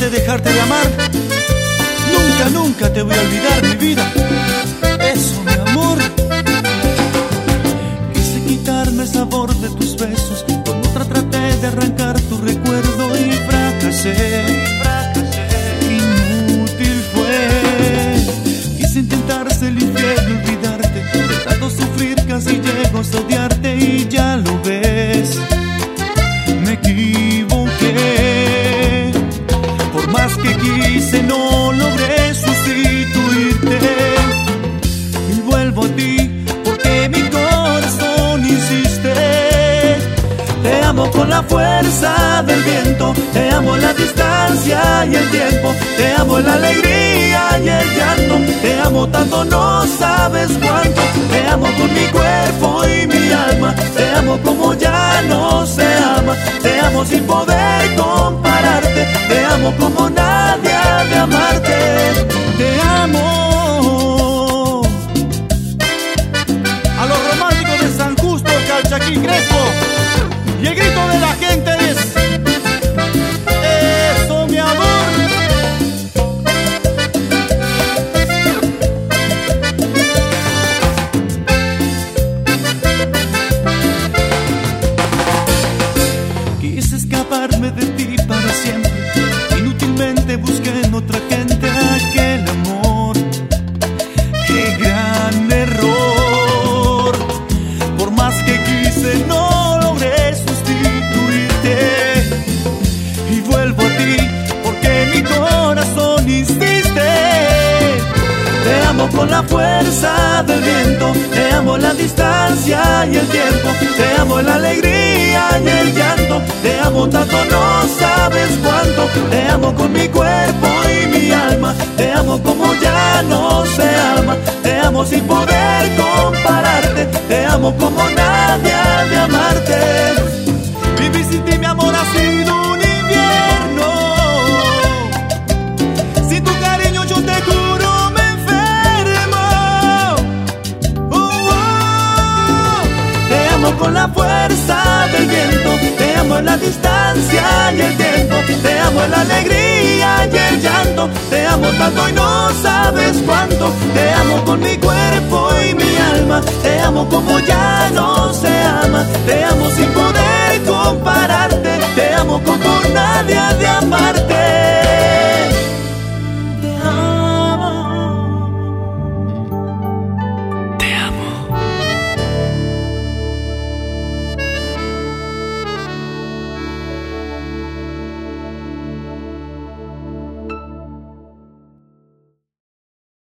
de dejarte de amar. Nunca, nunca te voy a olvidar, mi vida. Eso, mi amor. Quise quitarme el sabor de tus besos, con otra traté de arrancar tu recuerdo y fracasé. Inútil fue. Quise intentar ser infiel y olvidarte, de tanto sufrir casi llego a odiarte y ya lo ves. Me equivoqué. Por más que quise no logré sustituirte. Y vuelvo a ti porque mi corazón insiste. Te amo con la fuerza del viento, te amo en la distancia y el tiempo, te amo en la alegría y el llanto, te amo tanto no sabes cuánto, te amo con mi cuerpo y mi alma, te amo como ya no se ama, te amo sin poder compararte, te amo como nadie ha de amarte, te amo. A los románticos de San Justo, Calchaquí, Crespo. Y el grito de la gente es: eso, mi amor. Quise escaparme de ti para siempre. Inútilmente busqué en otra gente aquel amor. ¡Qué gran error! Por más que quise no y vuelvo a ti porque mi corazón insiste. Te amo con la fuerza del viento, te amo en la distancia y el tiempo, te amo en la alegría y el llanto, te amo tanto no sabes cuánto, te amo con mi cuerpo y mi alma, te amo como ya no se ama, te amo sin poder compararte, te amo como nadie ha de amarte. Vivir sin ti, mi amor, ha sido un invierno. Sin tu cariño yo te juro me enfermo. Te amo con la fuerza del viento, te amo en la distancia y el tiempo, te amo en la alegría y el llanto, te amo tanto y no sabes cuánto, te amo con mi cuerpo y mi alma, te amo como ya no